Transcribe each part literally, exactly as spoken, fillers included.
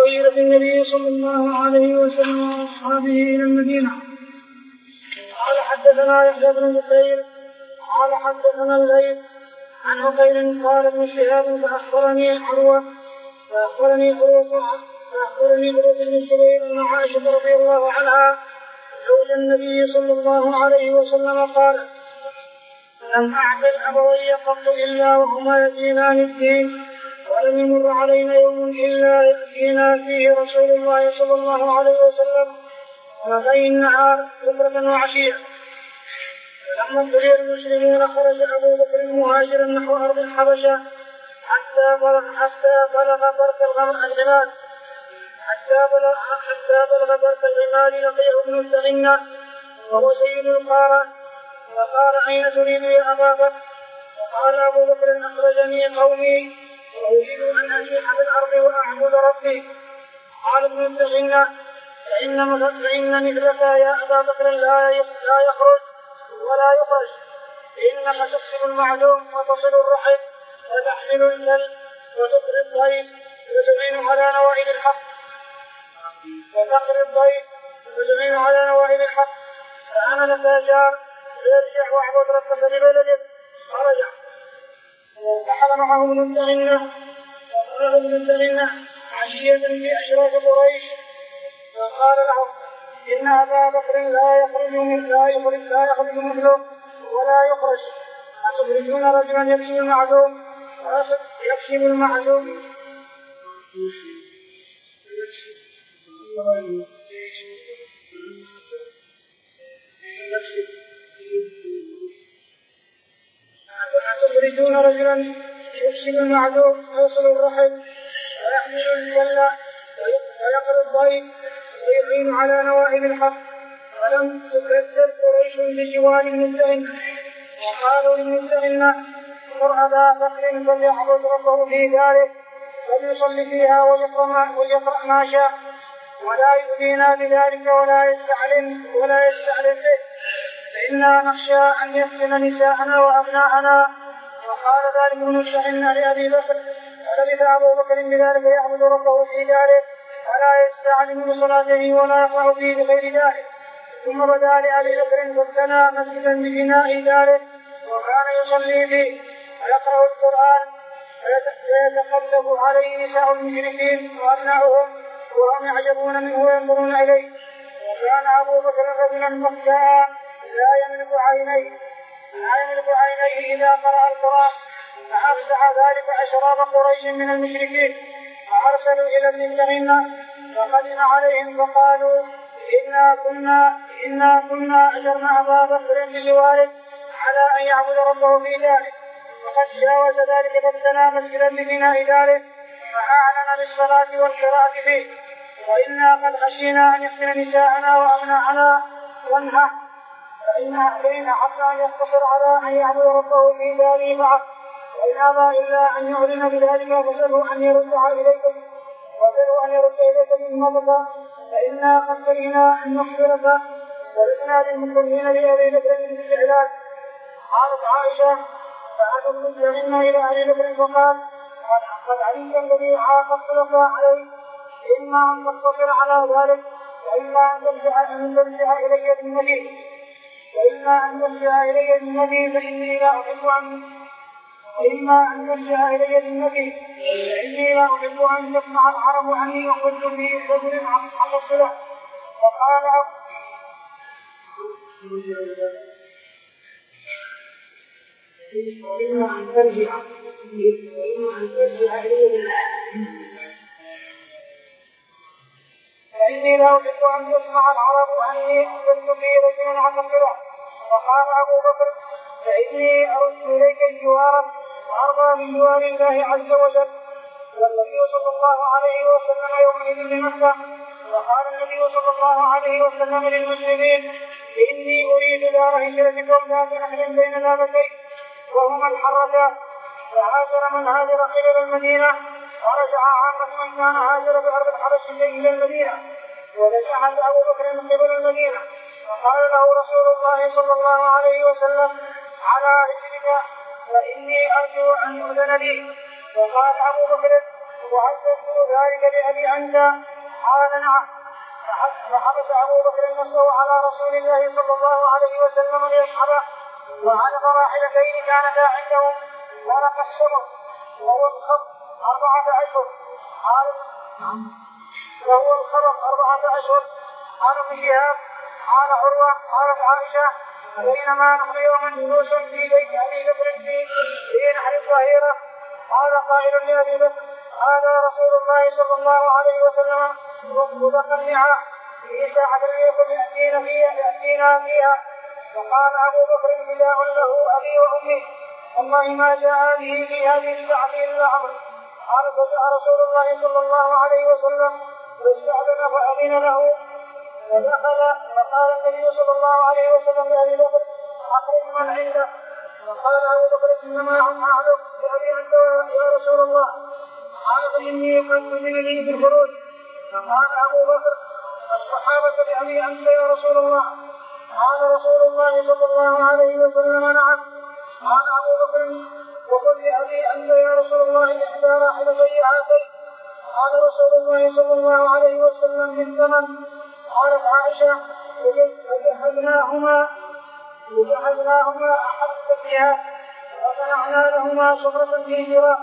هجرة النبي صلى الله عليه وسلم وأصحابه إلى المدينة. قال حدثنا يحيى بن بكير قال حدثنا الليث عن عقيل قال ابن شهاب فأخبرني عروة فأخبرني عروة فأخبرني عروة بن الزبير أن عائشة رضي الله عنها زوج النبي صلى الله عليه وسلم قال: لم أعقل أبوي قط إلا وهما يدينان الدين، ولم يمر علينا يوم إلا يأتينا فيه رسول الله صلى الله عليه وسلم وفي النهار بكرة وعشية. فلما ابتلي المسلمون خرج أبو بكر مهاجرا نحو أرض الحبشة حتى بلغ حتى بلغ برك الغمام حتى بلغ حتى بلغ برك الغمال لقيه ابن السغنة وهو سيد القارة، فقال: أين تريد يا أبا بكر؟ وقال أبو بكر: أخرجني قومي وأريد أن أسيح بالأرض وأعبد ربي. قال ابن السغنة: فإن فإن مثلك يا أبا بكر لا يخرج ولا يخرج، إنك تكسب المعدوم وتصل الرحم وتحمل الكلب وتقري الضيف وتعين على نوائب الحق وتقري الضيف وتعين على نوائب الحق فأنا لتاجار يرجع واعبد ربك لبلدك. فرجع ودخل معه ابن السغنة وقال ابن السغنة عشية في أشراف قريش فقال لهم: إن أبا بكر لا يخرج لا يخرج لا يخرج مثله ولا يخرج، أتخرجون رجلا يكسب المعدوم يكسب المعدوم أتخرجون رجلا يكسب المعدوم ويصل الرحم ويحمل الجلة ويقر الضيف ويعين على نوائب الحق. ولم تكذب قريش بجوار المسلمين وقالوا للمسلمين: مر أبا بكر فليعبد ربه في داره وليصلي فيها ويقرأ ما شاء ولا يؤذينا بذلك ولا يستعلن ولا يستعلن به، فإنا نخشى أن يفتن نساءنا وأبناءنا. وقال ذلك ابن السغنة لأبي بكر، فلبث أبو بكر بذلك يعبد ربه في داره ولا يستعلن بصلاته ولا يقرأ فيه بغير ذلك. ثم بدا لأبي بكر فابتنى مسجدا ببناء داره وكان يصلي فيه ويقرأ القرآن ويتقلب عليه نساء المشركين وأبناؤهم وهم يعجبون منه وينظرون إليه. وكان أبو بكر رجلا مخشعا لا يملك عينيه لا يملك عينيه إذا قرأ القرآن، فأفزع ذلك أشراف قريش من المشركين فأرسلوا إلى ابن السغنة فقدم عليهم فقالوا: إنا كنا إنا كنا أجرنا أبا بكر بجواره على أن يعبد ربه في ذلك، وقد جاوز ذلك فابتنى مسجدا ببناء داره فأعلن بالصلاة والقراءة فيه، وإنا قد خشينا أن يفتن نساءنا وأبناءنا وانهى، فإن حتى أن يقتصر على أن يعبد ربه في داره معه، وإن أبى إلا أن يعلن بذلك فسألوا أن يردها إليكم وسألوا أن يرد إليكم من مضى، فإنا قد كرهنا أن نخبرك ولسنا للمكرهين بأبي بكر بالاستعلان. قالت عائشة: فأتوا ابن السغنة إلى أبي بكر فقال: قد علمت الذي عاقبت لك عليه، إما أن تقتصر على ذلك وإما أن ترجع إلي بالنبي وإما أن ترجع إلي بالنبي فإني لا أحب أن وإما أن ترجع إلي بالنبي فإني لا أحب أن تسمع العرب عني وقلت به رجل عقبت له. فقال: وإما أن ترجع وإما أن ترجع إلي فإني لا أحب أن تسمع العرب عني وقلت به رجل عقبت له. فقال أبو بكر: فإني أرد إليك الجوار وأرضى من جوار الله عز وجل. والنبي صلى الله عليه وسلم يومئذ بمكة، وقال النبي صلى الله عليه وسلم للمسلمين: إني أريد دار هجرتكم ذات نخل بين لابتين وهما الحرتان. فهاجر من هاجر قبل المدينة ورجع عامة من كان هاجر بأرض الحبش إلى المدينة، ورجع أبو بكر من قبل المدينة. فقال له رسول الله صلى الله عليه وسلم: على هجرك فإني أرجو أن يؤذن لي. فقال أبو بكر: وهل تذكر ذلك لأبي أنت؟ قال نعم. فحبس أبو بكر نفسه على رسول الله صلى الله عليه وسلم ليصحبه، وعلق راحلتين كانتا عندهم ورق الشمر وهو الخط أربعة أشهر. قال وهو الخرق أربعة أشهر. قال ابن شهاب قال عروة قالت عائشة بينما نحن يوما جلوس في بيت أبي بكر في نحر الظهيرة قال قائل لأبي بكر هذا رسول الله صلى الله عليه وسلم متقنعا في ساحة يكن يأتينا فيها يأتينا فيها. فقال أبو بكر فداء له أبي وأمي والله ما جاء به في هذه الساعة إلا عمرو. قال فجاء رسول الله صلى الله عليه وسلم فاستأذن فأذن له فدخل فقال النبي صلى الله عليه وسلم لأبي بكر أخرج من عنده. فقال أبو بكر إنما أعلم بأبي أنت يا رسول الله. قال فإني قد أذن لي بالخروج. فقال أبو بكر الصحابة بأبي أنت يا رسول الله. قال رسول الله صلى الله عليه وسلم نعم. قال أبو بكر وقل لأبي أنت يا رسول الله إحدى راحلتي هاتين. قال رسول الله صلى الله عليه وسلم بالثمن. قالت عائشة وجهزناهما وجهزناهما أحبت بها وصنعنا لهما صبرة في جراء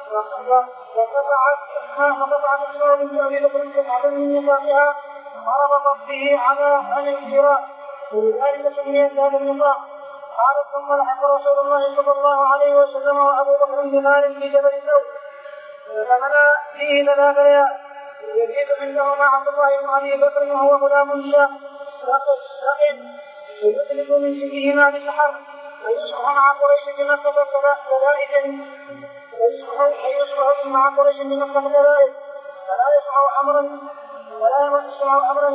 وقطعت فقطعت أسماء بنت أبي بكر قطعة من نطاقها وربطت به على عن الجراء ولذلك سميت هذا النطاق. قالت ثم لحق رسول الله صلى الله عليه وسلم وأبو بكر بمال في جبل الثور فمنى فيه ثلاث ليال يزيد عندهما عبد الله بن أبي بكر وهو غلام شاب رقيق ويدرك من سنهما بسحر ويصبح مع قريش بمكة كذلك ويصبح مع قريش بمكة كذلك فلا يسمع أمرا ولا يسمع أمرا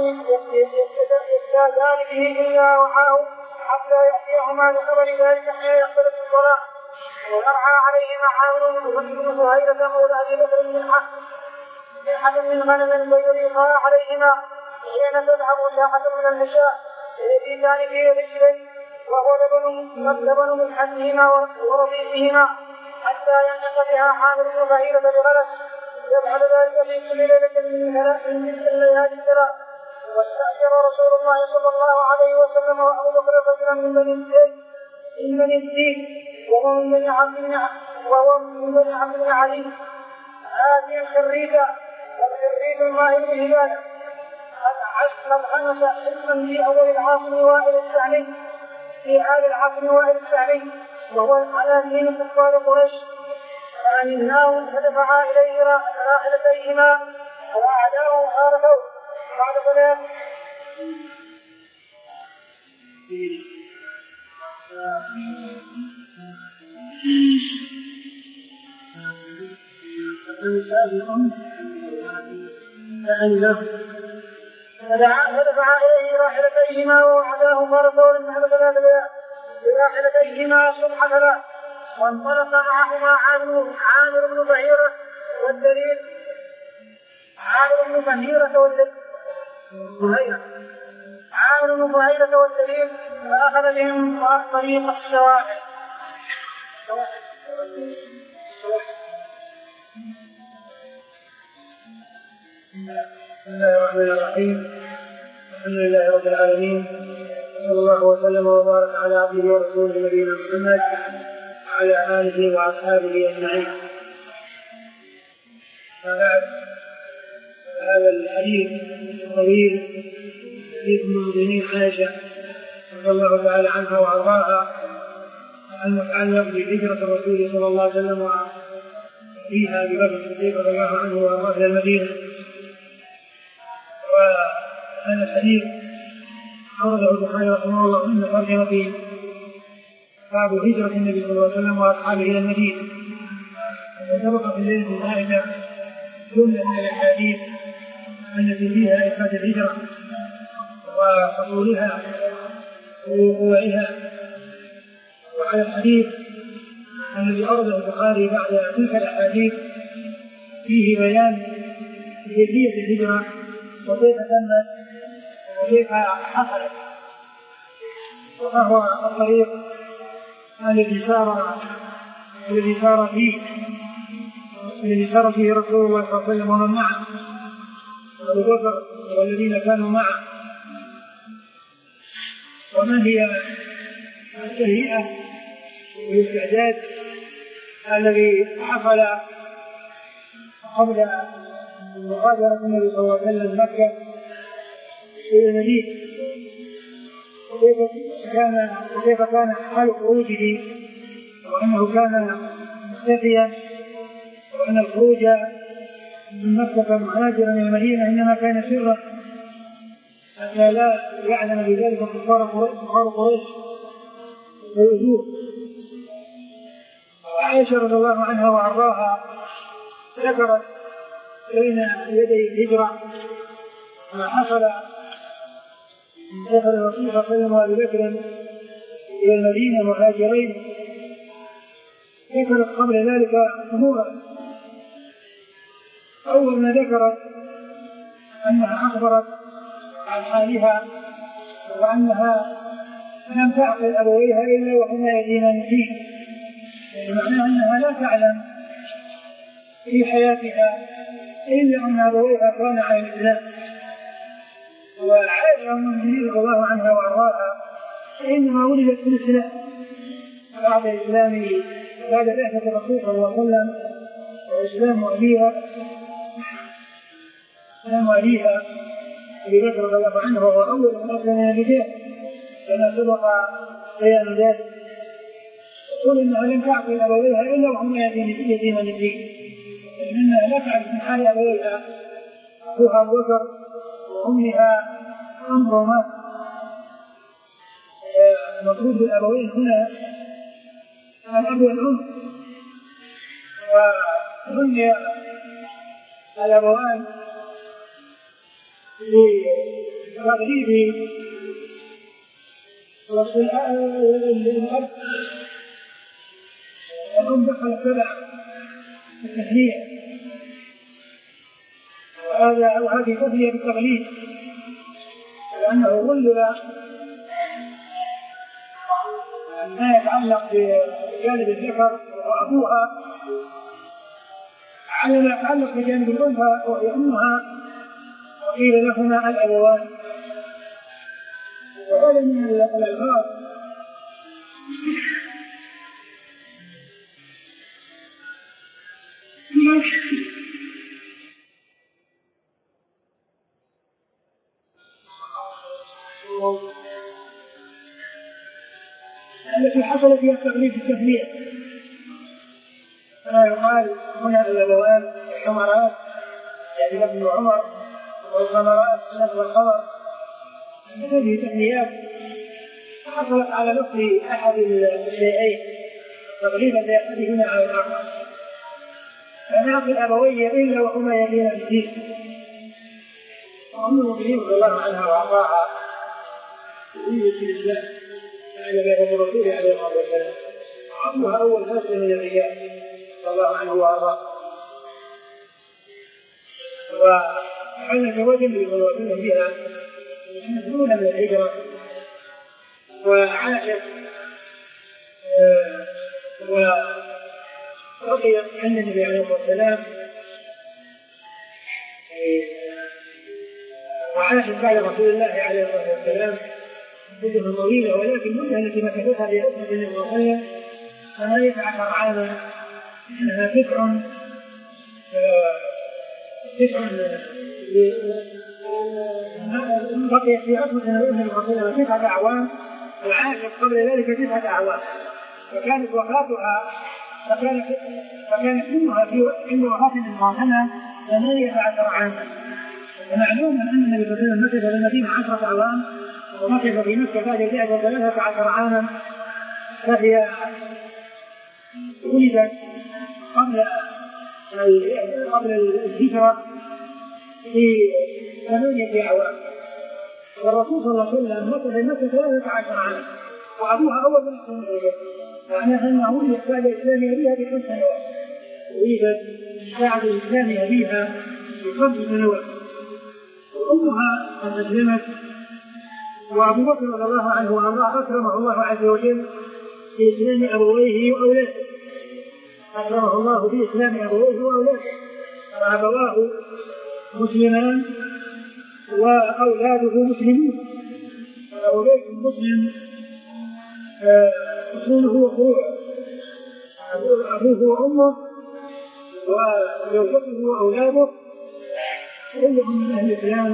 يستاذان به إلا وحاه حتى يأتيهما بخبر ذلك حين يختلف الصلاة. ويرعى عليهما عامر بن زهيرة مولى أبي بكر بن حق أحد من غنم فيريقا عليهما حين تذهب ساحة من النساء يزيدان في رجلين وهو لبن من حدهما ورضيفهما حتى ينتقل بها حامل بن زهيرة بغلس يفعل ذلك في كل ليلة من تلك الليالي الثلاث. واستأجر رسول الله صلى الله عليه وسلم وأبو بكر رجلا من بني الزيد من بني الزيد وهو من بني عبد وهو من بني عبد بن علي هذه الخريجة والخريج الماء الهلال عشر الخمسة اسما في أول العاصم وائل الثاني في آل العاصم وائل الثاني وهو على دين كفار قريش فأمناه فدفعا إليه راحلتيهما وأعداءه خارجوا بعد ثلاث فدفع إليه راحلتيهما ووعداه فرسول بعد ثلاث ليال براحلتيهما صبح ثلاث. وانطلق معهما عامر بن بهيرة والدليل عامر بن بهيرة والدليل عامر بن بهيرة والدليل فأخذ بهم طريق الشواحل. بسم الله الرحمن الرحيم. الحمد لله رب العالمين صلى الله وسلم وبارك على عبده ورسوله نبينا محمد وعلى آله وأصحابه أجمعين. فبعد هذا الحديث الطويل حديث المؤمنين عائشة رضي الله تعالى عنها وأرضاها المتعلق بهجرة الرسول صلى الله عليه وسلم وفيها ببكر الصديق رضي الله عنه وأرضاه إلى المدينة. وهذا الحديث أورده البخاري رحمه الله ضمن ترجمة باب هجرة النبي صلى الله عليه وسلم وأصحابه إلى المدينة. وسبق في الليل في ذلك جملة من الأحاديث التي فيها إثبات الهجرة وحصولها ووقوعها. وعلى الحديث الذي أورده البخاري بعد تلك الأحاديث فيه بيان كيفية الهجرة وكيف تمت وكيف حصلت، وهو الطريق الذي سار الذي سار فيه الذي سار فيه رسول الله صلى الله عليه وسلم ومن معه أبو بكر والذين كانوا معه، وما هي التهيئة والاستعداد الذي حصل قبل مغادرة النبي صلى الله عليه وسلم مكة إلى المدينة، وكيف كان وكيف كان حال خروجه، وأنه كان مختفيا، وأن الخروج من مكة مهاجرا إلى المدينة إنما كان سرا حتى لا يعلم بذلك كفار قريش ويؤذوه. وعائشة رضي الله عنها وأرضاها ذكرت بين يدي الهجرة ما حصل من دخل الرسول صلى الله عليه وسلم وأبي بكر إلى المدينة مهاجرين. ذكرت قبل ذلك أمورا. أول ما ذكرت أنها أخبرت عن حالها وأنها لم تعقل أبويها إلا وهما يدينان فيه، بمعنى أنها لا تعلم في حياتها إلا أن أبويها كان على الإسلام. وعائشة المؤمنين رضي الله عنها وأرضاها إنما ولدت في الإسلام بعد إسلام بعد بعثة الرسول صلى الله عليه وسلم وإسلام أبيها إسلام أبيها أبي بكر رضي الله عنه وهو أول من أسلم من الرجال كما سبق بيان ذلك. تقول إنها لم تعقل أبويها إلا وهما يدين الدين، لأنها لا تعرف من حال أبويها أخوها أبو بكر وأمها أم رومان. المقصود بالأبوين هنا الأب والأم، وسمي الأبوان لتغليب وصف الأب. الأم دخل سبع التهنئة، وهذا أو هذه تهنئة بالتغليب لأنه غلب ما يتعلق بجانب الذكر وأبوها على ما يتعلق بجانب الأنثى وهي أمها، وقيل لهما الأبوان. وهذا من الألفاظ التي حصل فيها التغليب التهنئة، كما يقال هنا الأبوان الحمرات يعني ابن عمر والغمرات نفس الخبر. هذه تهنئات حصلت على لفظ أحد الشيئين تغليبا لأحدهما على الآخر، فنعطي الأبوية إلا وهما يدين بالدين. وأم المؤمنين رضي الله عنها وأرضاها تؤمن في الإسلام على بيت الرسول عليه الصلاة والسلام، وأبوها أول ناس من الرجال رضي الله عنه وأرضاه، وكان زواجا بالمواطنين بها مسؤول من الهجرة، وعاشت وبقيت عند النبي عليه الصلاة والسلام، وعاشت بعد رسول الله عليه الصلاة والسلام مدة طويلة، ولكن المدة التي مكثتها في أسرة النبي صلى الله عليه وسلم ثمانية عشر عاما، إنها تسع تسع بقيت في أسرة النبي صلى الله عليه وسلم تسعة أعوام، وعاشت قبل ذلك تسعة أعوام، فكانت وفاتها فكانت فكانت سنها في عند وفاة النبي صلى الله عليه وسلم ثمانية عشر عاما. ومعلوم أن النبي صلى الله عليه وسلم مكث في المدينة عشرة أعوام، ومكث في مكة بعد ذلك ثلاثة عشر عاما، فهي ولدت قبل قبل الهجرة في ثمانية أعوام، والرسول صلى الله عليه وسلم مكث في مكة ثلاثة عشر عاما، وأبوها أول من أسلم إليه، معناها أنها ولدت بعد إسلام أبيها بخمس سنوات، ولدت بعد إسلام أبيها بخمس سنوات، وأمها قد أسلمت. وأبو بكر رضي الله عنه وأرضاه أكرمه الله عز وجل في إسلام أبويه وأولاده، أكرمه الله بإسلام أبويه وأولاده، وأبواه مسلمان وأولاده مسلمون. فأولئك المسلم أصوله وفروعه، أبوه وأمه وزوجته وأولاده كلهم من أهل الإسلام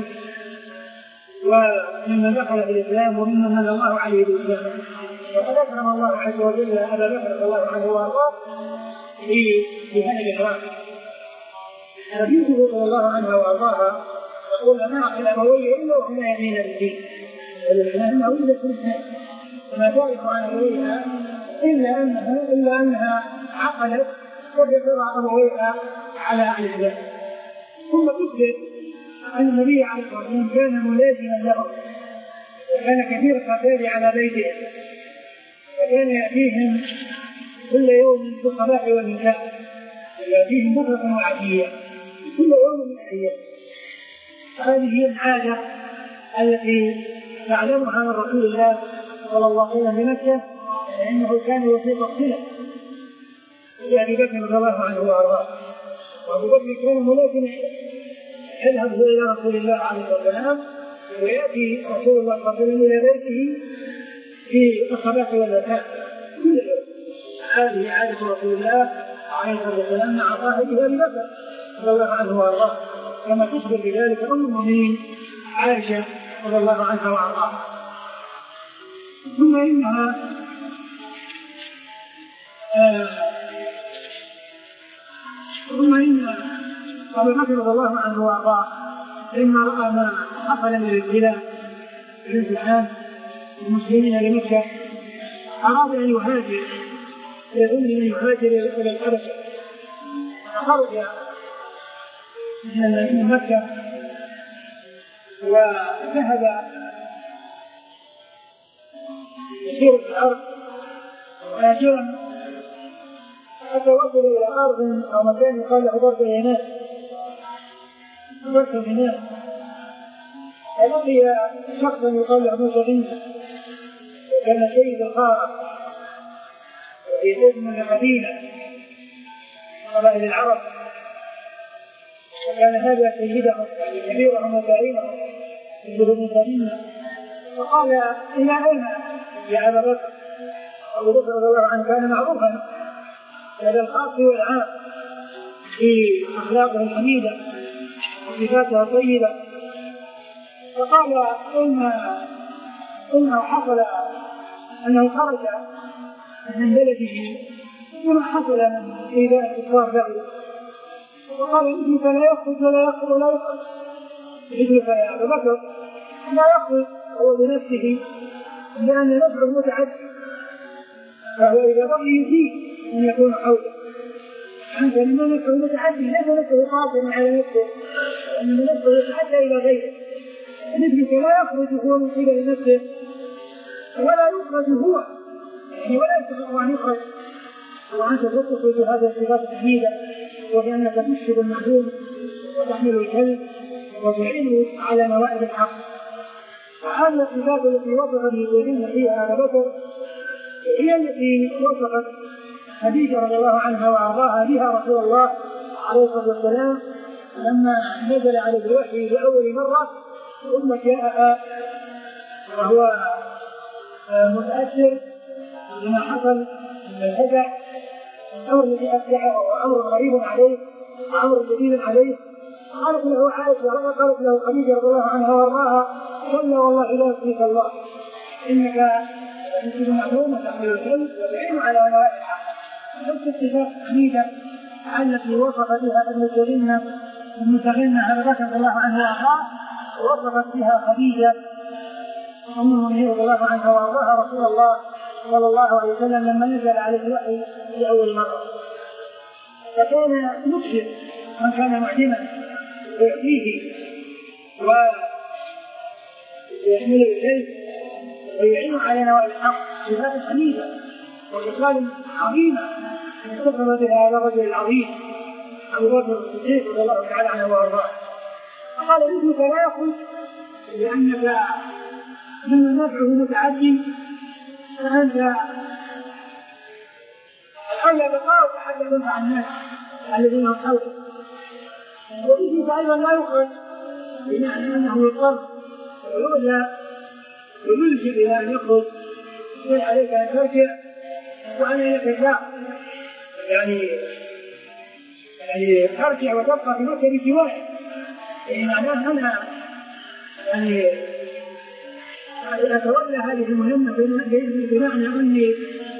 وممن دخل في الإسلام وممن من الله عليه بالإسلام. وقد أكرم الله عز وجل أبا بكر رضي الله عنه وأرضاه في هذا الإكرام. حديثه رضي الله عنها وأرضاها يقول ما عقل أبويه إلا وهما يمين بالدين، لأنه ولدت في الإسلام وما تعرف عن أبويها إلا أنها إلا أنها عقلت وجبر أبويها على الإسلام. ثم تثبت أن النبي عليه الصلاة والسلام كان ملازما له، وكان كثير الخطير على بيته، وكان يأتيهم كل يوم في الصباح والمساء، يأتيهم بكرة وعشية كل يوم من الأيام. هذه هي العادة التي تعلمها من رسول الله صلى الله عليه وسلم بمكة، لأنه كان وسيط الصلة لأبي بكر رضي الله عنه وأرضاه. وأبو بكر كان ملازما يذهب إلى رسول الله عليه الصلاة والسلام، ويأتي رسول الله صلى الله عليه وسلم إلى بيته في الصباح والمساء كل يوم. هذه عادة رسول الله عليه الصلاة والسلام مع صاحبه أبي بكر رضي الله عنه وأرضاه، كما تخبر بذلك أم المؤمنين عائشة رضي الله عنها وأرضاها. ثم إنها آه ثم إن أبي بكر رضي الله عنه وأرضاه لما رأى ما حصل من الابتلاء والامتحان المسلمين لمكة أراد أن يهاجر، يظن أن يهاجر إلى الحبشة، فخرج من مكة وذهب يسير في الأرض مهاجرا حتى وصل إلى أرض أو مكان يقال له برد الينان. برد الينان فلقي شخصا يقال له موسى عيسى، وكان سيد القارة وفي سيد من قبيلة قبائل العرب، وكان هذا سيدهم كبيرهم وزعيمهم ابن سليم. فقال إلى أين يا أبا بكر؟ أبو بكر رضي الله عنه كان معروفا لدى الخاص والعام في أخلاقه الحميدة وصفاته الطيبة. فقال إن إنه حصل أنه خرج من بلده وما حصل من إيذاء الكفار له، وقال ابنك لا يخرج ولا يخرج ولا يخرج. ابنك يا أبا بكر لا يخرج هو بنفسه لأن نفعه متعدي، فهو إذا رأي يزيد أن يكون حوله. أنت لما نفعه متعدي ليس نفعه قاصرا على نفسه، وأن نفعه يتعدى إلى غيره. ابنك لا يخرج هو من قبل نفسه ولا يخرج هو، يعني ولا يستطيع أن يخرج، وأنت تتصف بهذه الصفات الجديدة، وبأنك تشهد المعلوم وتحمل الكلب وتعين على موائد الحق. وهذه الصفات التي وصف بوجودنا فيها أبا بكر هي التي وصفت خديجة رضي الله عنها وأرضاها بها رسول الله عليه الصلاة والسلام لما نزل عليه الوحي لأول مرة، ثم جاء وهو متأثر بما حصل من الهدع، الأمر الذي أفجعه وأمر غريب عليه وأمر جديد عليه. قالت له عائشة قالت له خديجة رضي الله عنها وارضاها قلنا والله لا يكفيك الله، إنك تنتج معلومة تحمل الكلب وتعين على موائد الحق. نفس الصفات الحميدة التي وصف بها ابن سيرين المتغنى أبا بكر رضي الله عنه وارضاه وصفت بها خديجة أم المؤمنين رضي الله عنها وارضاها رسول الله صلى الله عليه وسلم لما نزل عليه الوحي لأول مرة. فكان يكشف من كان معلما ويأتيه ويحمل الكلب ويعين على نوائب الحق صفات حميدة وخصال عظيمة اتصف بها هذا الرجل العظيم أبو بكر الصديق رضي الله تعالى عنه وارضاه. فقال ابنك لا يخرج لأنك مما نفعه متعدي، فأنت حل بقاء حتى ينفع الناس الذين حوله. وفيه أيضا لا يخرج بمعنى أنه يضطر ويؤذى ويلجئ إلى أن يخرج يقول عليك أن ترجع وأنا لك الداع، يعني يعني ترجع وتبقى في مكة بسواك، يعني معناه أنا يعني أتولى هذه المهمة بمعنى أني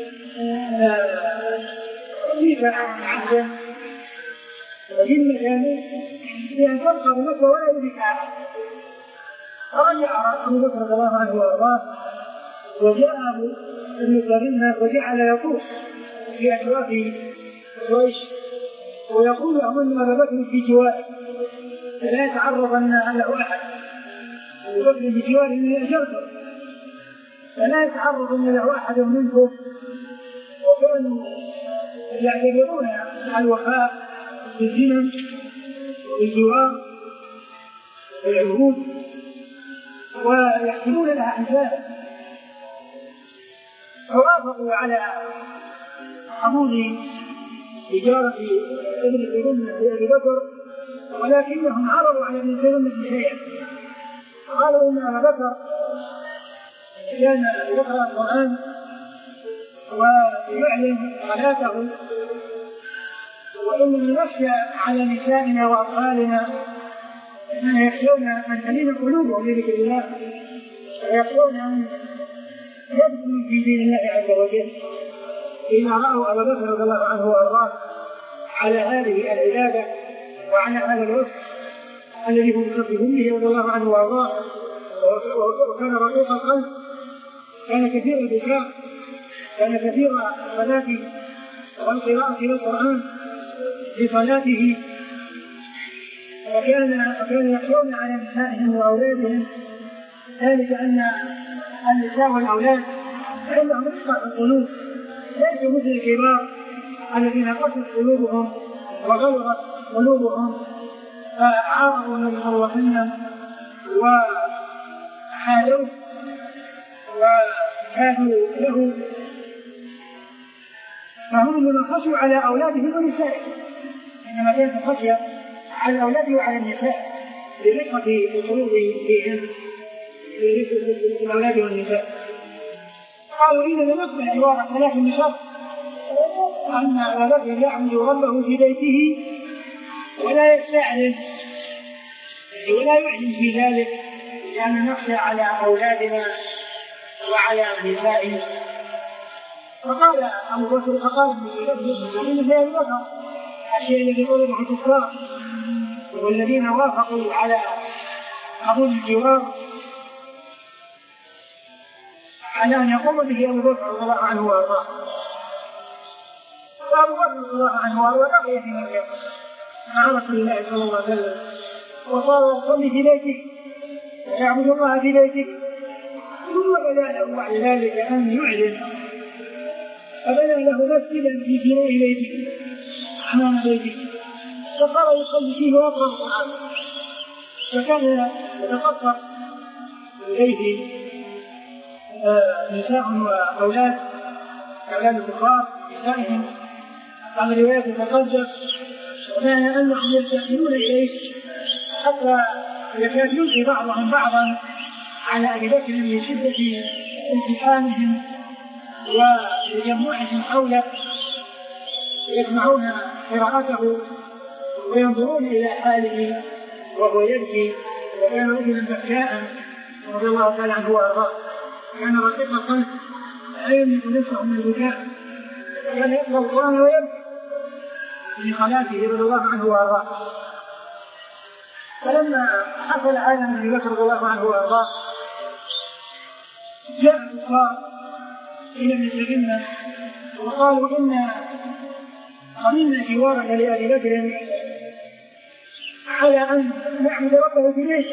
أضيف عهدا وجنة بأن تبقى بمكة ولا يدرك أحد. فرجع أبو بكر رضي الله عنه وأرضاه وجاء ابن سلمة وجعل يطوف في أشراف قريش ويقول لهم أن أبا بكر في جواره فلا يتعرضن له أحد، أبو بكر في جواره من أجرته فلا يتعرضن له أحد منكم. وكانوا يعتبرون الوفاء بالذمم والجوار والعهود ويحسبون لها حسابا، فوافقوا على قبول إجارة ابن سلمة لأبي بكر، ولكنهم عرضوا على ابن سلمة شيئا، قالوا إن أبا بكر كان يقرأ القرآن ويعلم صلاته، وإننا نخشى على نسائنا وأطفالنا أننا يخشون أن تلين قلوبهم بذكر الله ويخشون أن يدخلوا في دين الله عز وجل إذا رأوا أبا بكر رضي الله عنه وأرضاه على هذه العبادة وعلى هذا الوصف الذي هم يصفون به رضي الله عنه وأرضاه. وكان رقيق القلب، كان كثير البكاء، كان كثير الصلاة والقراءة للقرآن بصلاته، وكان وكانوا يخشون على نسائهم وأولادهم، ذلك أن النساء والأولاد عندهم رقة القلوب ليسوا مثل الكبار الذين قست قلوبهم وغلظت قلوبهم فعارضوا النبي صلى الله عليه وسلم وحالوه وكادوا له، فهم من خشوا على أولادهم ونسائهم، إنما كانت خشية على الأولاد وعلى النساء برقة القلوب فيهم في الأولاد والنساء. قالوا إننا نقبل جوار ثلاث نساء أن أبا بكر يعبد ربه في بيته ولا يستعلن ولا يعلن في ذلك، لأن نخشى على أولادنا وعلى نسائنا. فقال أبو بكر فقال إن في أبي بكر الشيء الذي قلبه الكفار والذين وافقوا على قبول الجوار على أن يقوم به أبو بكر رضي الله عنه وأرضاه. وأبو بكر رضي الله عنه وأرضاه بقي في مكة مع رسول الله صلى الله عليه وسلم، وصار يصلي في بيته ويعبد الله في بيته، ثم بدا له بعد ذلك أن يعلن، فبنى له مسجدا في فناء بيته أمام بيته، فصار يصلي فيه ويقرأ القرآن، فكان يتقطر إليه نساء وأولاد أولاد الكفار نسائهم على رواية تقدس، وكان أنهم يلتحمون إليه حتى يكاد يلقي بعضهم بعضا على أبي بكر من شدة التحامهم وتجمعهم حوله يسمعون قراءته وينظرون إلى حاله وهو يبكي، وكان رجلا بكاء رضي الله تعالى عنه وأرضاه، كان رقيق القلب لا يملك نفسه من البكاء، كان يقرأ القرآن ويبكي في صلاته رضي الله عنه وأرضاه. فلما حصل هذا من أبي بكر رضي الله عنه وأرضاه جاء الكفار إلى ابن سلمة وقالوا إن قبلنا جوارك لأبي بكر على أن نعبد ربه في بيته،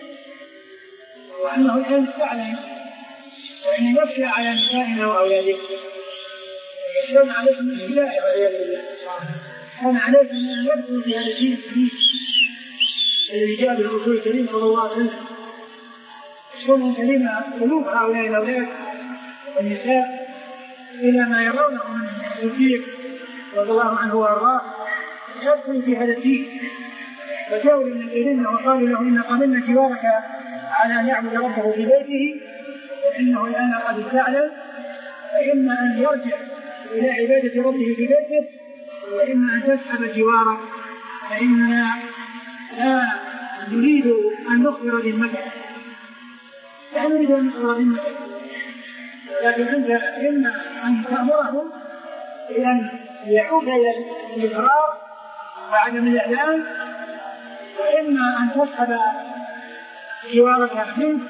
وأنه الآن استعلن وإن نخشى على نسائنا وأولادنا ويخشون عليكم من الله والعياذ بالله. كان عليكم أن يدخلوا في هذا الدين الجديد الذي جاء بالرسول الكريم صلى الله عليه وسلم، يخشون أن تلين قلوب هؤلاء الأولاد والنساء إلى ما يرونه من التوفيق رضي الله عنه وارضاه يدخل في هذا الدين، فجاءوا للنبي وقالوا له إن قبلنا جوارك على أن يعبد ربه في بيته وإنه الآن قد استعلم، فإما أن يرجع إلى عبادة ربه في بيته وإما أن تسحب جوارك، فإننا لا نريد أن نخبر ذمتك، لا نريد أن نخبر ذمتك، لكن أنت إما أن تأمره بأن يعود إلى الإقرار وعدم الإعلان، وإما أن تسحب جوارك منه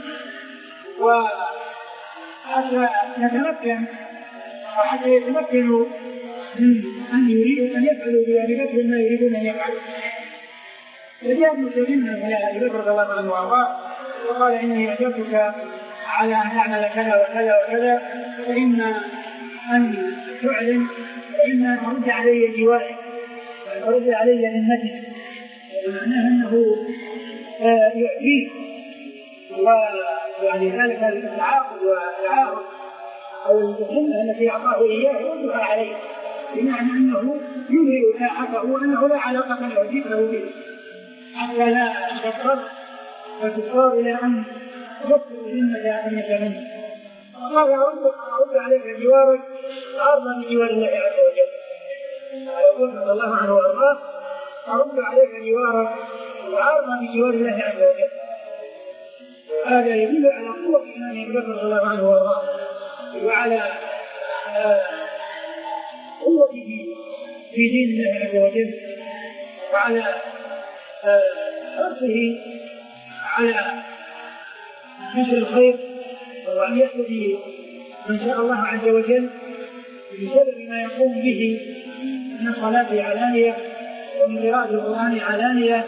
وحتى نتمكن وحتى يتمكنوا من أن يريدوا أن يفعلوا بأبي ما يريدون أن يفعلوا. فجاء ابن سيرين إلى أبي بكر رضي الله عنه وأرضاه وقال إني أجبتك على أن أعمل كذا وكذا وكذا، فإما أن تعلن وإما أن ترد علي جواري ترد علي ذمتي، معناه أنه يعطيه ويعني ذلك التعاقد والتعاهد أو السنة التي أعطاه إياه يردها عليه، بمعنى أنه يظهر ساحته وأنه لا علاقة له به حتى لا تضطر وتضطر إلى أن تفصل ذمة أنك منه. قال أرد عليك جوارك عرضا من جوار الله عز وجل، ويقول رضي الله عنه وأرضاه أرد عليك جوارك وعرضا من جوار الله عز وجل. هذا يدل على قوة إيمان أبي بكر رضي الله عنه وأرضاه وعلى قوته في دين الله عز وجل وعلى حرصه على نشر الخير وأن يهتدي من شاء الله عز وجل بسبب ما يقوم به من الصلاة علانية ومن قراءة القرآن علانية.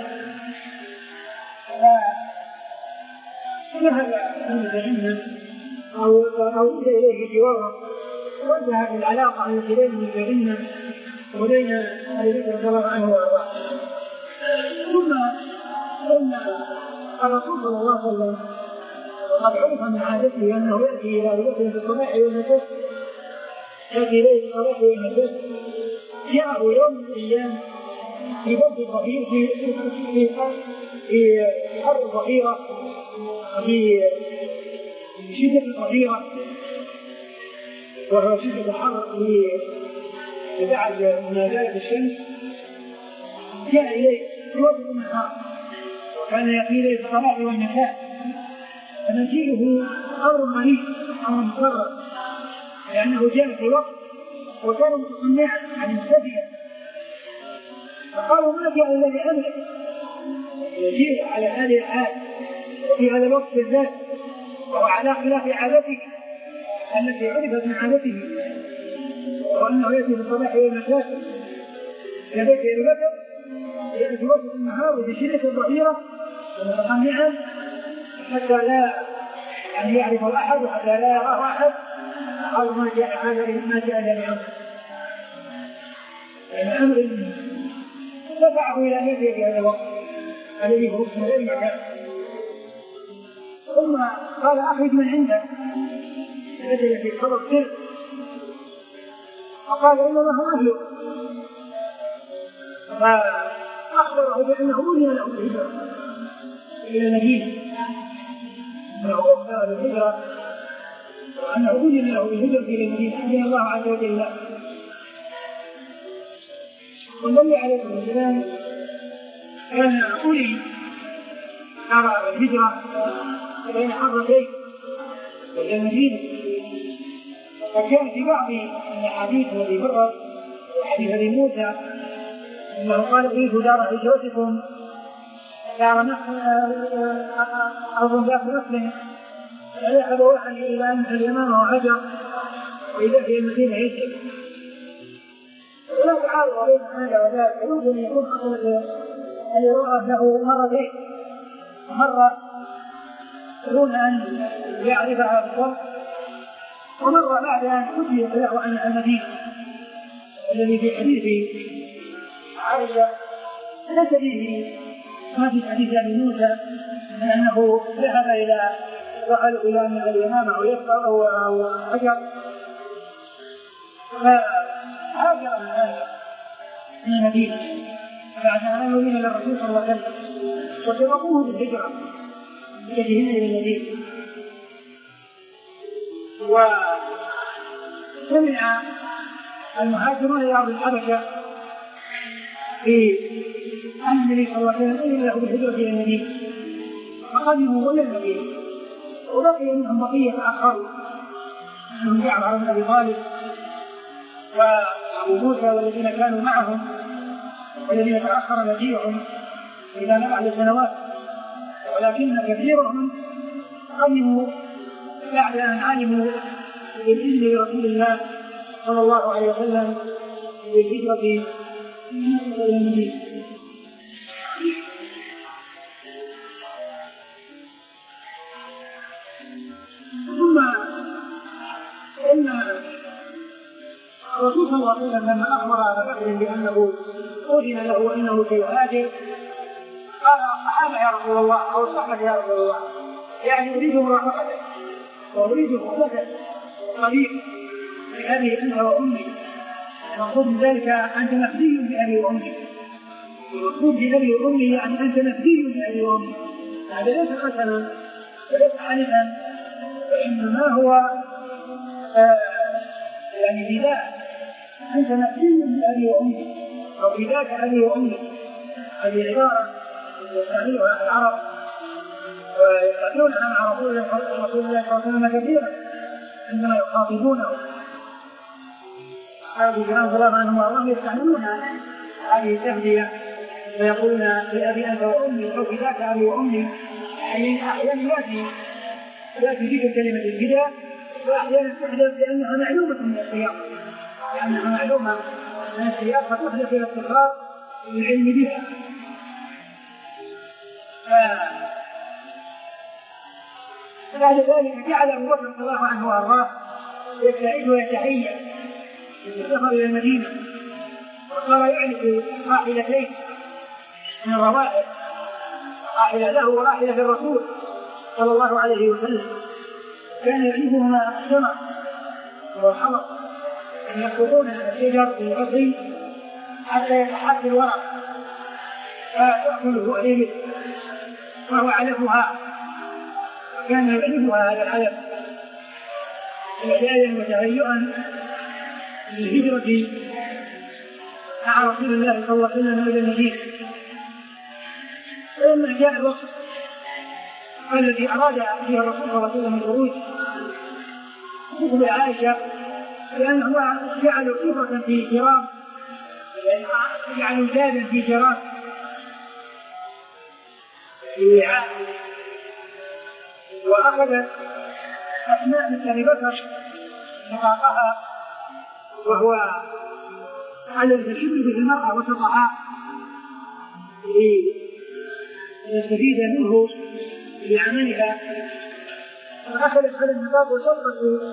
فذهب من جهنم أو أو إليه جواره وانتهت العلاقة التي بين جهنم وبين أبي بكر رضي الله عنه وأرضاه. ثم ثم الرسول صلى الله عليه وسلم وقد عرف من عادته أنه يأتي إلى أبي بكر في الصباح والمساء، يأتي إليه في الصباح والمساء، جاءه يوم من الأيام في برد الظهير في في في حر الظهيرة في شدة الظهيرة وهو شدة الحر في بعد ما زالت الشمس، جاء إليه في وقت النهار وكان يأتي إليه في الصباح والمساء، فنجيله أمر غريب أمر مقرر لأنه جاء في وقت وكان متصنعا عن السبية، فقالوا ما جاء الذي أمرك يجيء على هذه الحال وفي هذا الوقت بالذات وهو على خلاف عادته التي عرفت من عادته وأنه يأتي بالصباح والمساء. لبيت أبي بكر يأتي في وقت النهار وبشدة الظهيرة ومتصنعا حتى لا يعني يعرفه أحد وحتى لا يراه أحد. قالوا ما جاء هذا ما جاء إلا بأمر، يعني أمر دفعه إلى أن يأتي في هذا الوقت الذي هو في غير مكان. ثم قال أخرج من عندك الذي في خبر سر، فقال إنما هو أهله، فأخبره بأنه أذن له الهجرة إلى المدينة، أنه أخبر بالهجرة وأنه أذن له الهجرة إلى المدينة أذن الله عز وجل له. والنبي عليه الصلاة والسلام كان أولي ترى الهجرة بين حرتين إلى المدينة، فكان في بعض الأحاديث التي مرت حديث أبي موسى أنه قال أريد دار هجرتكم دار أرض ذات نخل فيذهب واحد إلى أن اليمامة وهجر وإذا في المدينة يسجد. ولا تعارض بين هذا وذاك، يمكن أن يكون حصل أن يرى له مرتين، مرة دون أن يعرفها بالضبط ومرة بعد أن أجيب له عن المدينة الذي في حديث عائشة ليس فيه ما في حديث أبي موسى أنه ذهب إلى دخل إلى أن اليمامة أو يسقى أو حجر فهاجر من هذا من المدينة بعد أن آمنوا من الرسول صلى الله عليه وسلم وسبقوه بالهجرة بهجرتهم إلى المدينة. وسمع المهاجرون إلى أرض الحبشة في أن النبي صلى الله عليه وسلم أذن له بالهجرة إلى المدينة فقدموا إلى المدينة، وبقي منهم بقية آخرون منهم جعفر بن أبي طالب وأبو موسى والذين كانوا معهم والذين تأخر مجيئهم إلى بعد سنوات، ولكن كثيرهم قدموا بعد أن علموا بالإذن لرسول الله صلى الله عليه وسلم بالهجرة إلى المدينة. ثم إن الرسول صلى الله عليه وسلم لما أخبر أبا بكر بأنه أذن له وأنه سيهاجر قال أصحابه يا رسول الله أو صحبه يا رسول الله، يعني أريد مرافقته وأريد خطته قريب بأبي أنت وأمي، المقصود من ذلك أنت نفسي بأبي وأمي، المقصود بأبي وأمي يعني أنت نفسي بأبي وأمي، هذا ليس قسما وليس حلفا، وإنما هو آه يعني بداء أنت نفسي بأبي وأمي أو بداك أبي وأمي. هذه عبارة يستعملها العرب ويستعملون عن رسول الله صلى الله عليه وسلم كثيرا عندما يخاطبونه. هذه الكلام صلى الله عليه وسلم يستعملون هذه التهدئة ويقولون لأبي أنت وأمي أو بداك أبي وأمي، يعني أحيانا يأتي يأتي ذكر كلمة البداء وأحيانا تحدث لأنها معلومة من السياق، لأنها معلومة من السياق فتحدث إلى استقرار العلم بها. بعد ذلك جعل أبو بكر رضي الله عنه وأرضاه يستعد ويتهيأ للسفر إلى المدينة، وصار يعرف راحلتين من الروائح، راحلة له وراحلة للرسول صلى الله عليه وسلم، كان يعرفهما السمع والحمر أن يأخذون الشجر في الأرض حتى يتحط الورق فتأكله الإبل وهو علفها، كان يعرفها هذا العلف إعدادا وتهيئا للهجرة مع رسول الله صلى الله عليه وسلم إلى المدينة. فلما جاء الوقت الذي أراد فيه الرسول صلى الله عليه وسلم الخروج أخبر عائشة لأنه جعلوا كفرة في جراب، جعلوا زادا في جراب في وعاء، وأخذت أسماء من أبي بكر شقاقها وهو على التشد به المرأة وسطها ليستفيد منه بعملها، فأخذت على النقاب وشربت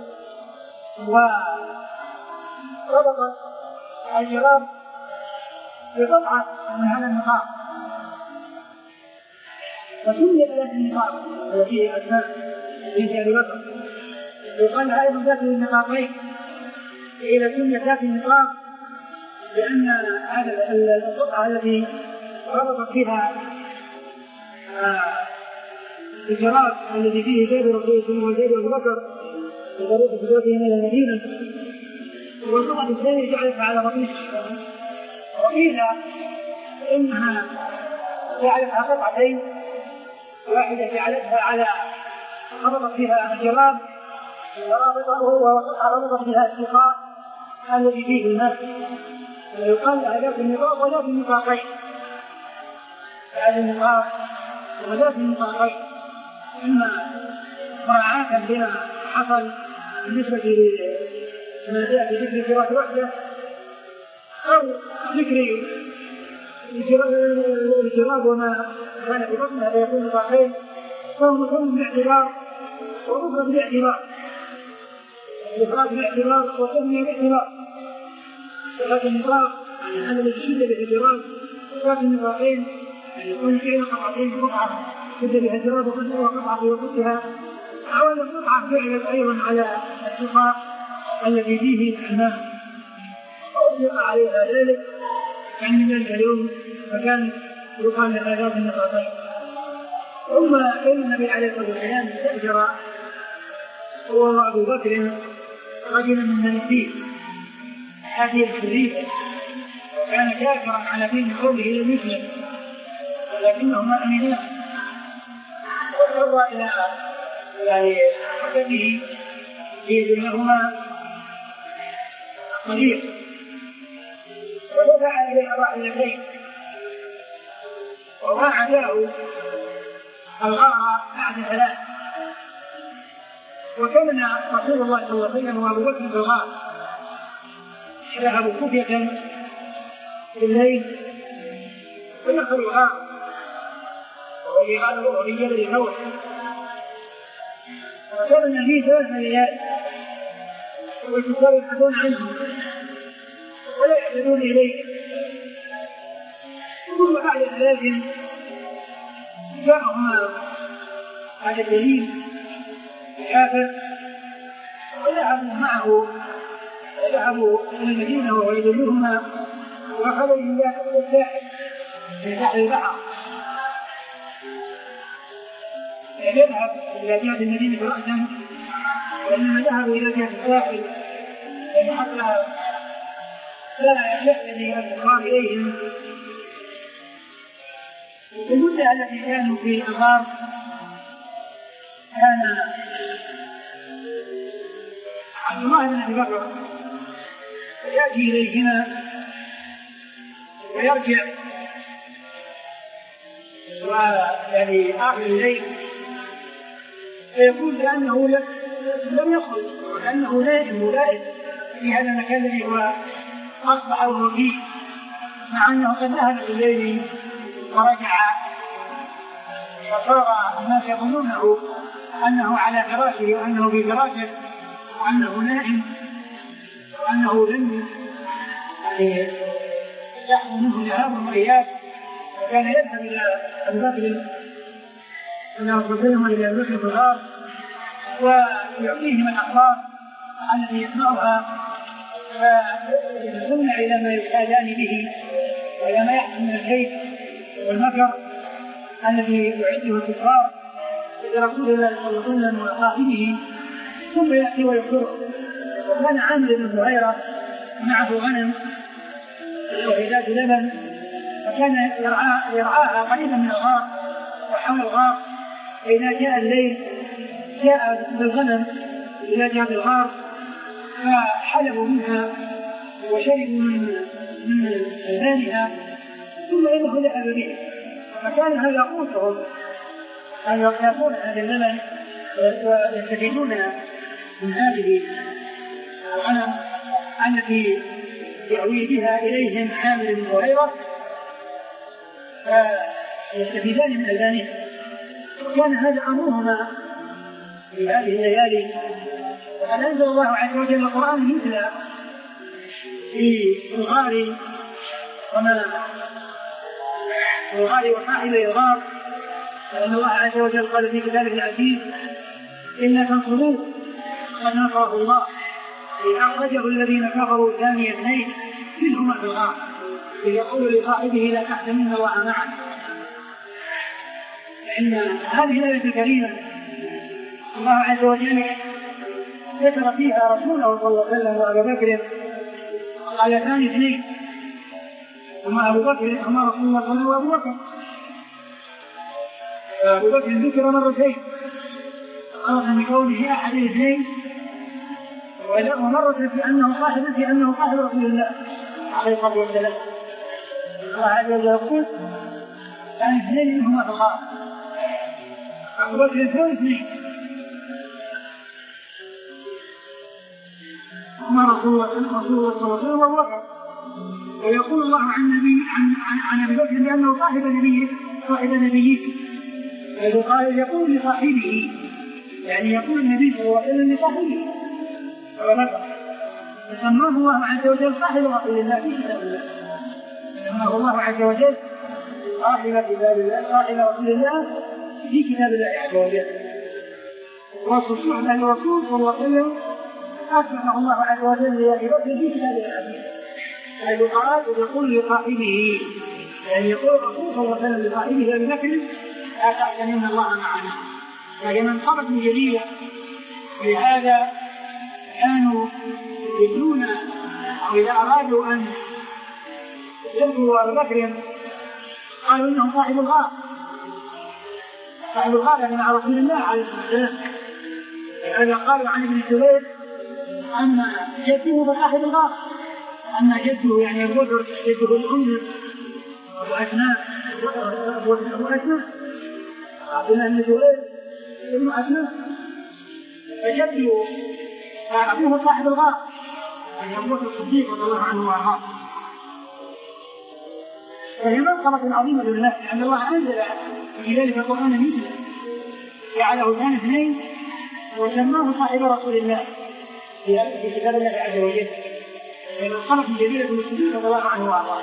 وربطت الجراب بقطعة من هذا النقاب وسميت ذات النقاب التي أسماء بنت أبي بكر، وقال أيضا ذات النقابين إلى سميت ذات النقاب لأن هذا القطعة التي ربطت فيها الجراب الذي فيه زيد رسول الله وزيد أبي بكر في طريق هجرتهم إلى المدينة، والقطعة الثانية جعلتها على رقيق، وقيل إنها جعلتها قطعتين، واحدة جعلتها على ربطت فيها الجراب ورابطه وقطعة ربطت فيها السقاء الذي فيه الماء، ويقال لها ذات النقاب وذات النقاقين، هذا النقاب وذات النقاقين، إما مراعاة بما حصل بالنسبة لما جاء في ذكر الجراد وحده أو ذكر الجراد وما كان في بطنه هذا يكون نقاقين، فهو مهم باعتبار ومفرد باعتبار، الإفراد باعتبار والتسمية باعتبار. ذات النقاق يعني هذا الذي شد به الجراد، ذات النقاقين يعني يكون فيها قطعتين قطعة شد بها الجراد وقدرها قطعة في وسطها، أو أن القطعة فعلت أيضا على السقاء الذي فيه الماء، وأطلق عليها ذلك يعني من ذلك اليوم فكان يقال لغايات النقاطين. ثم إن النبي عليه الصلاة والسلام استأجر هو أبو بكر رجلا من منسين هذه الحديث، وكان كافرا على دين قومه لم يسلم ولكنهما أمنان، واضطر إلى يعني حكمه يجد لهما طريق، ودفع إليه الراحلتين وواعده الغار بعد ثلاث. وكان رسول الله صلى الله عليه وسلم وابو بكر في الغار، ذهبوا خفية في الليل ودخلوا الغار وغادروا رجال الموت، وكان النبي ثلاث ليال والكفار يبحثون عنه ولا يحتاجون اليه. ثم بعد ثلاث جاءهما هذا الدليل كافر وذهبوا معه وذهبوا الى المدينه وهو يدلهما واخذوا الى الساحل في ساحل البحر، يذهب الى جهه المدينه راسا، وانما ذهبوا الى جهه الساحل يعني حتى لا يأتي الكفار اليهم. في المدة التي كانوا في الغار كان عبد الله بن ابي بكر ياتي اليهما ويرجع ويعني اخر الليل فيقول بانه لم يخرج وانه نائم ولائم في هذا المكان الذي هو اصبح وهو فيه، مع انه قد ذهب في الليل ورجع، وصار الناس يظنونه انه على فراشه وانه في فراشه وانه نائم وانه لم يحصل منه ذهاب واياب. وكان يذهب الى ابي بكر انه يصلهم الى ابي بكر في الغار ويعطيهم الاخبار التي يسمعها فيدلون الى ما يحتاجان به والى ما يحصل من الكيد والمكر الذي يعده الكفار لرسول الله صلى الله عليه وسلم وصاحبه، ثم ياتي ويخبره. وكان عامر بن هريره معه غنم وحداد لبن، فكان يرعاها قريبا من الغار وحول الغار، فاذا جاء الليل جاء بالغنم الى جهه الغار فحلبوا منها وشربوا من من لبنها ثم انه ذهب به. فكان هذا قوتهم ان يقتاتون هذا اللبن ويستفيدون من هذه الغنم التي يأوي بها اليهم عامر بن هريره فيستفيدان من لبنها. وكان هذا امرهما في هذه الليالي، وقد انزل الله عز وجل القران يتلى في الغار وما الغار وصاحبي الغار، لأن الله عز وجل قال في كتابه العزيز إن تنصروه قد نصره الله إذ أخرجه الذين كفروا ثاني اثنين إذ هما في الغار إذ يقول لصاحبه لا تحزن الله معنا. لأن هذه الآية الكريمة الله عز وجل ذكر فيها رسوله صلى الله عليه وسلم وأبا بكر قال ثاني اثنين، هما أبو بكر هما رسول الله صلى الله عليه وسلم وأبو بكر. أبو بكر ذكر مرتين خاصة بكونه أحد الاثنين، ومرة في أنه صاحب في أنه صاحب رسول الله عليه الصلاة والسلام. الله عز وجل يقول ثاني اثنين منهما في الغار، أبو بكر ثاني اثنين هما رسول الله صلى الله عليه وسلم وأبو بكر. ويقول الله عن النبي عن عن ابي بكر بانه صاحب نبيه صاحب نبيه، ويقال يقول لصاحبه يعني يقول النبي صلى الله عليه وسلم لصاحبه فسماه الله عز وجل صاحب رسول الله في كتاب الله، سماه الله عز وجل صاحب كتاب الله صاحب رسول الله في كتاب الله عز وجل. وصفوه عن الرسول صلى الله عليه وسلم اثبته الله عز وجل لابي بكر في كتاب الله. حيث قال يقول لقائله، يعني يقول الرسول صلى الله عليه وسلم لقائله أبي بكر لا تحزن الله معنا. فهي منقبة جليلة، ولهذا كانوا يدلون أو إذا أرادوا أن يذكروا أبا بكر قالوا إنه صاحب الغار، صاحب الغار يعني مع رسول الله عليه الصلاة والسلام. لهذا قالوا عن ابن الزبير أن جده صاحب الغار، أن جده يعني أبو بكر جده الأم وأسماء وأسماء عبد الله بن الزبير ابن أسماء، فجده أبوه صاحب الغار يعني أبو بكر الصديق رضي الله عنه وأرضاه. فهي منقبة عظيمة لله، لأن الله أنزل في ذلك القرآن مثله جعله ثاني اثنين وسماه صاحب رسول الله في كتاب الله عز وجل. هي منقبة جليلة للصديق رضي الله عنه وأرضاه.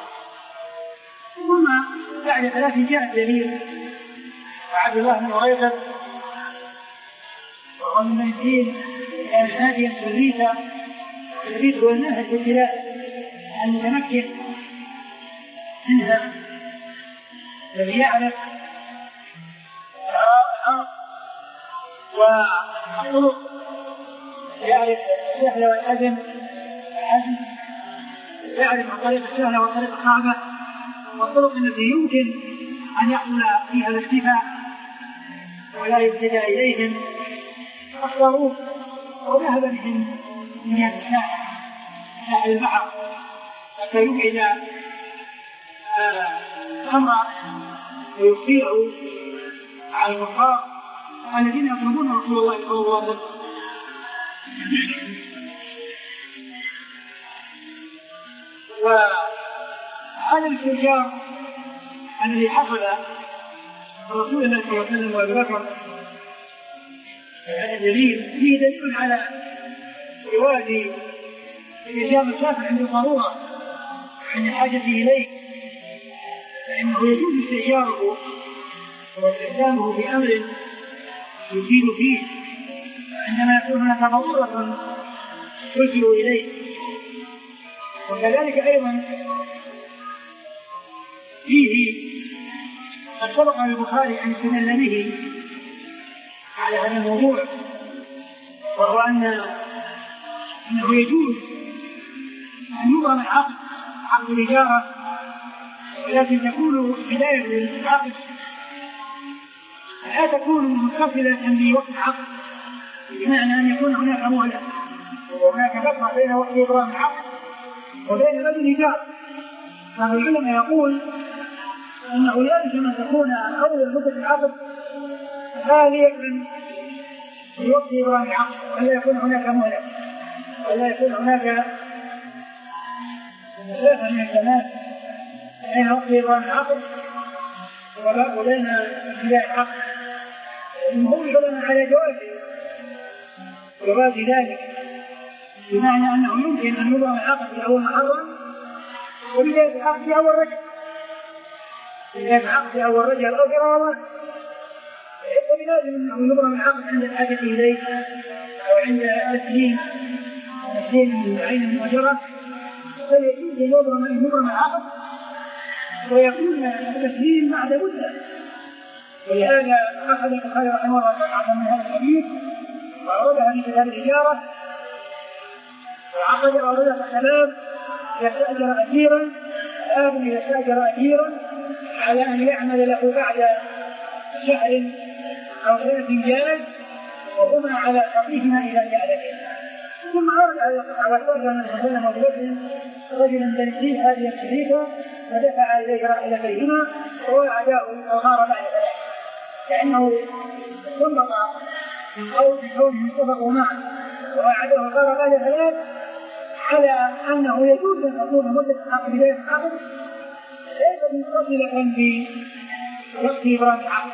ثم بعد ثلاث جاء دليل وعبد الله بن هريرة وهو من الدين كان هاديا سريتا، السريت هو النهج في البلاد المتمكن منها الذي يعرف الأرض والطرق، يعرف السهل والحزم، الحزم يعرف الطريق السهل والطريق الصعبة والطرق التي يمكن أن يحصل فيها الاكتفاء ولا يبتدى إليهم، فاختاروه وذهب بهم من الساحل ساحل البحر حتى يبعد الأمر ويخفيه على الكفار الذين يطلبون رسول الله صلى الله عليه وسلم. وهذا الاستنكار الذي حصل رسول الله صلى الله عليه وسلم وابي بكر هذا دليل فيه دليل على جواز إجابة الشافع عند ضرورة عند الحاجة إليه، فإنه يجوز استئجاره واستخدامه في أمر يفيد فيه عندما يكون هناك ضرورة تلجئ إليه. وكذلك أيضا فيه قد سبق البخاري أن استدل به على هذا الموضوع، وهو أن أنه يجوز أن يبرم العقد عقد الإجارة، ولكن تكون بداية العقد لا تكون متصلة بوقت العقد، بمعنى أن يكون هناك مهلة وهناك فترة بين وقت إبرام العقد وبين بدء الإيجار. فالعلماء يقول أنه يلزم أن تكون أول مدة العقد خالية في وقت إبرام العقد، ولا يكون هناك مهلة، ولا يكون هناك مسافة من الزمان بين وقت إبرام العقد وبين ابتداء العقد. الجمهور يدلون على جوازه جواز ذلك، بمعنى أنه يمكن أن يبرم العقد في أول محرم وبداية العقد في أول رجب، بداية العقد في أول رجب أو في رمضان. ليس بلازم أنه يبرم العقد عند الحاجة إليه أو عند تسليم تسليم من عين المؤجرة، بل يجوز يبرم يبرم العقد ويكون التسليم بعد مدة. ولهذا أخذ البخاري رحمه الله تعالى من هذا الحديث وأوردها في كتاب الإجارة، وعقد أوردها كلام يستأجر أجيرا، آدم يستأجر أجيرا على أن يعمل له بعد شهر أو سنة جاز، وهما على شرطهما إذا جاء ذلك. ثم عرض على الرجل من وسلم وبكر رجلا بنسيل هذه الشريفة ودفع إليه راحلتيهما ووعداه الغار بعد ذلك، لأنه ضبط من قول كونه اتفقوا معه ووعداه الغار بعد ذلك على أنه يجوز أن تكون مدة العقد بداية العقد ليست متصلة بوقت إبرام العقد.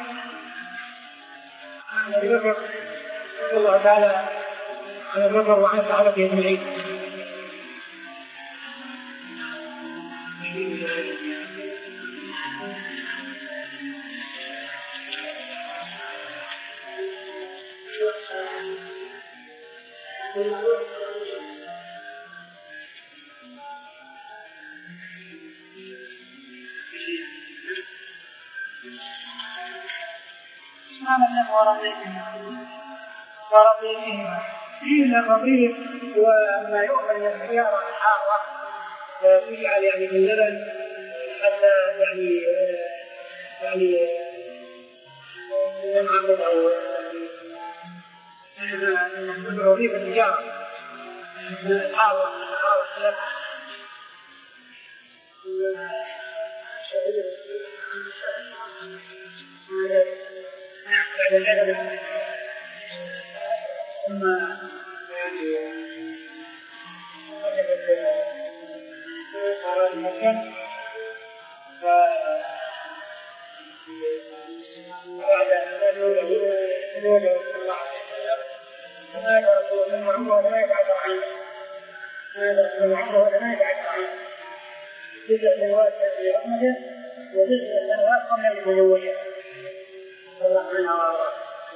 عن أبي بكر رضي الله تعالى عن أبي بكر وعن صحابته أجمعين. ما مثل ورقيقهما ورقيقهما إلا الرقيق وما يؤمن من السيارة الحارة يجعل يعني في اللبن حتى يعني يعني ينعقد أو يدعو فيه التجارة الحارة الحارة بعد العدد ثم يعني وجدت صار المكان بعد أن نولد الله هذا رسول الله عمره لا يبعد عنه هذا رسول عمره لا يبعد عنه تسع سنوات في رحمته وتسع سنوات قبل البلوغية الله عنها وارضاه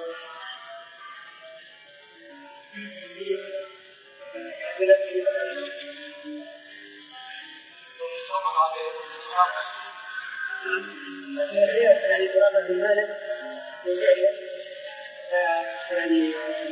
يعني قرابة المالك يعني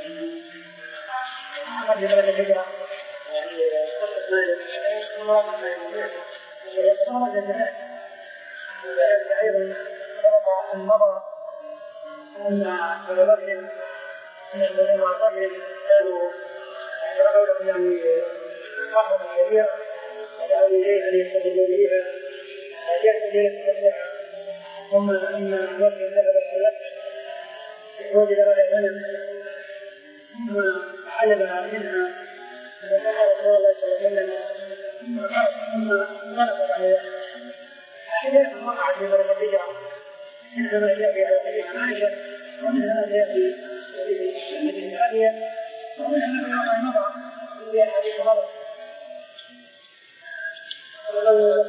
أخذ بلد الهجرة يعني قصة مالك قرابة مالك قرابة الزمان وذلك أيضا قرابة النظر أن أبا بكر من الذين معتقد كانوا يرون لهم يعني رحمة كبيرة ودعوا إليه أن يستجيبوا بها جاءت إليه التسعة ثم أن أبا بكر ذهب إلى وجد رجل غنم ثم حلبها منها فذكر رسول الله صلى الله عليه وسلم ثم غلبت على أحيانا وقعت في بلد الهجرة عندما جاء في حديث عائشة ومنها جاء في حديث الثانية ومنها من وقع النظر في حديث النظر ولو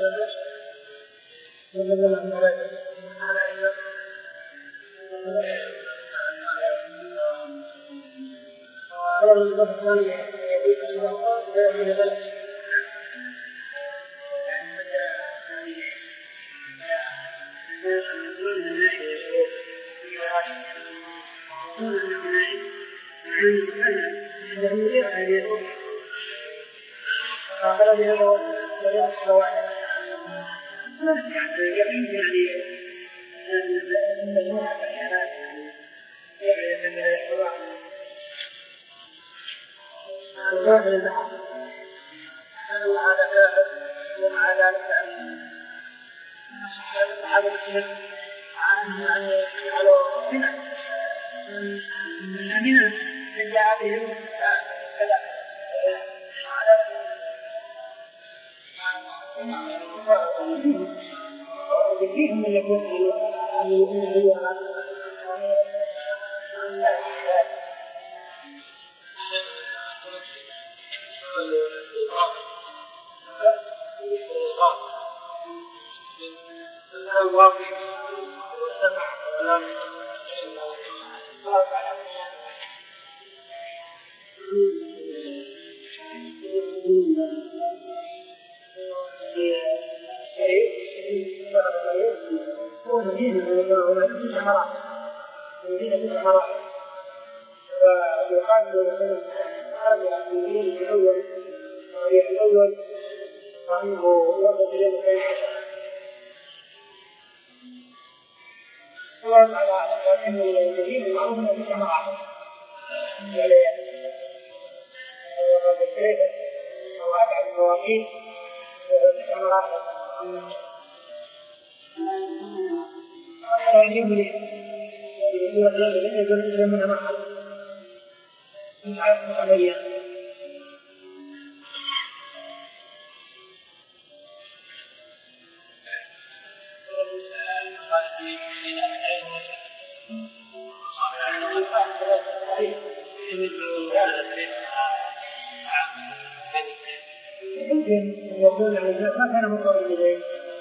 يقول يعني ما كان مقرر إليه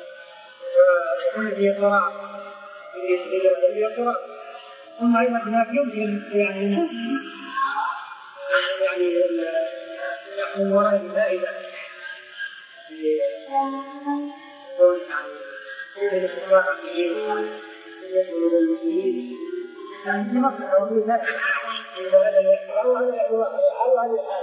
ويكون فيه قراء فيه قراء ثم أيضا هناك يمكن يعني يعني من وراء الفائدة يكون يعني فيه الاستقراء فيه يدخل المسلمين يعني في مصر أو في ذلك أو على أو على الحال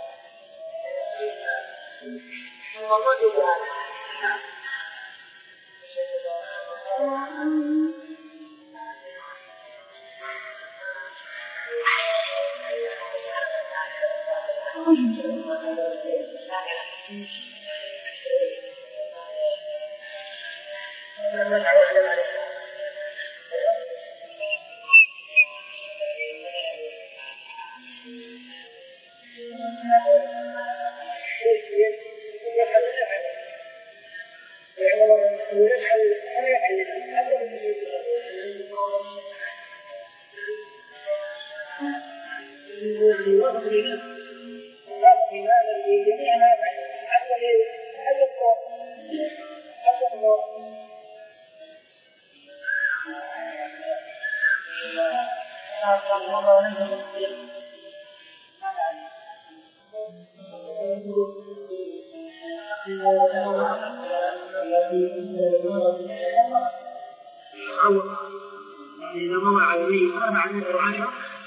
إذا مضى عليه أنا عن القرآن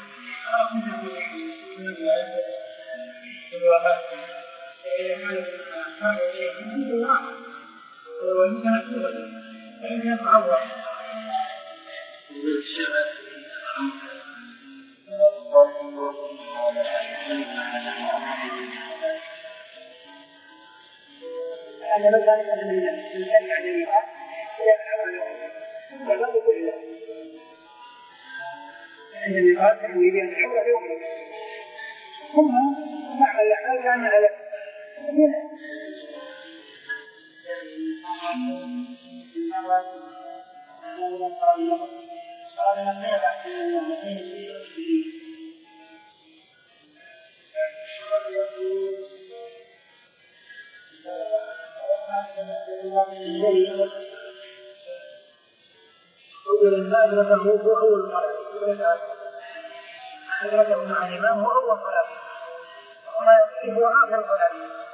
أنا مثلا من الشريعة الجميعة هي الحمل والبلد كله عند الميقات تحويل أن الحمل يوم ثم معنى الأحمال كان على رجل الناس له هو أول صلاة أدركه مع الإمام هو أول صلاة وما يقصده آخر صلاة